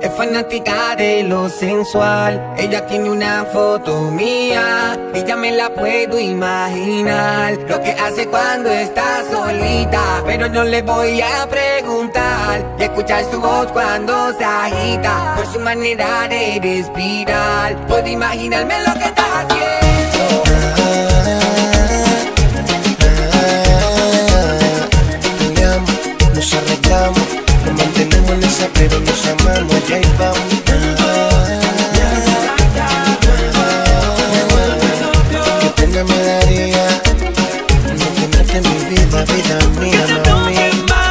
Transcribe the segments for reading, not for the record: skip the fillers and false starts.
Es fanática de lo sensual. Ella tiene una foto mía y ya me la puedo imaginar. Lo que hace cuando está solita, pero no le voy a preguntar. Y escuchar su voz cuando se agita, por su manera de respirar. Puedo imaginarme lo que está haciendo. Nos arreglamos, nos mantenemos en esa, pero nos amamos. Ya y vamos. Qué pena me daría no tenerte en mi vida, vida mía, no mía.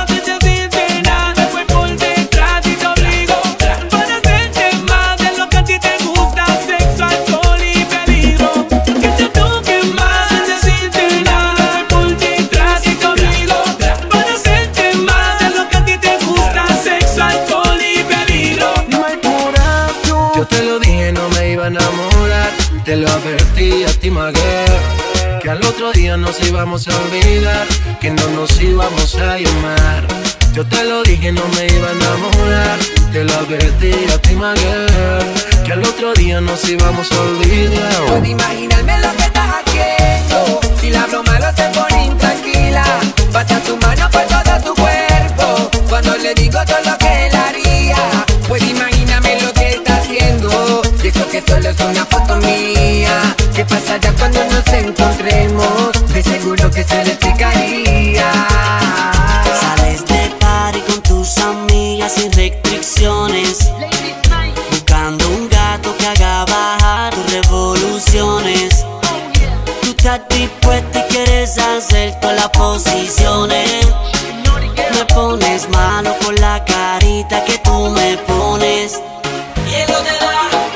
Te lo advertí a ti, Maguer, que al otro día nos íbamos a olvidar, que no nos íbamos a llamar. Yo te lo dije, no me iba a enamorar. Te lo advertí a ti, Maguer, que al otro día nos íbamos a olvidar. Puedo imaginarme lo que estás haciendo. Si la hablo malo se pone intranquila, pasa su mano por todo su cuerpo cuando le digo todo lo que él haría. Puedo imaginarme lo que está haciendo, y eso que solo es una foto mía. ¿Qué pasará cuando nos encontremos? De seguro que se le explicaría. Sales de party con tus amigas sin restricciones, buscando un gato que haga bajar tus revoluciones. Tú estás dispuesta y quieres hacer todas las posiciones. Me pones malo con la carita que tú me pones. Y él no te da.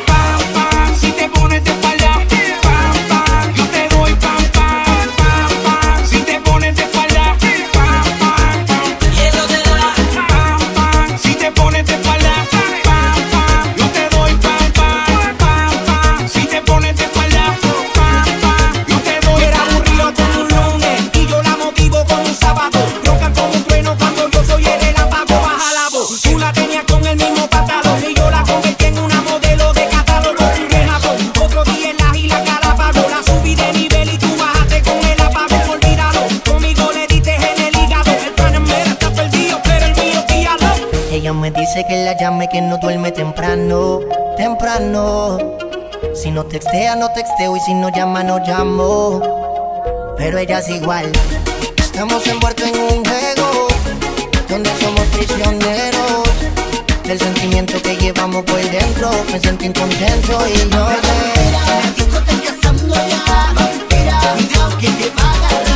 Me dice que la llame, que no duerme temprano, temprano. Si no textea, no texteo, y si no llama, no llamo. Pero ella es igual. Estamos envueltos en un juego donde somos prisioneros del sentimiento que llevamos por dentro. Me sentí incontento y no sé. La discoteca estando ya, vampira, cuidado que te va a agarrar.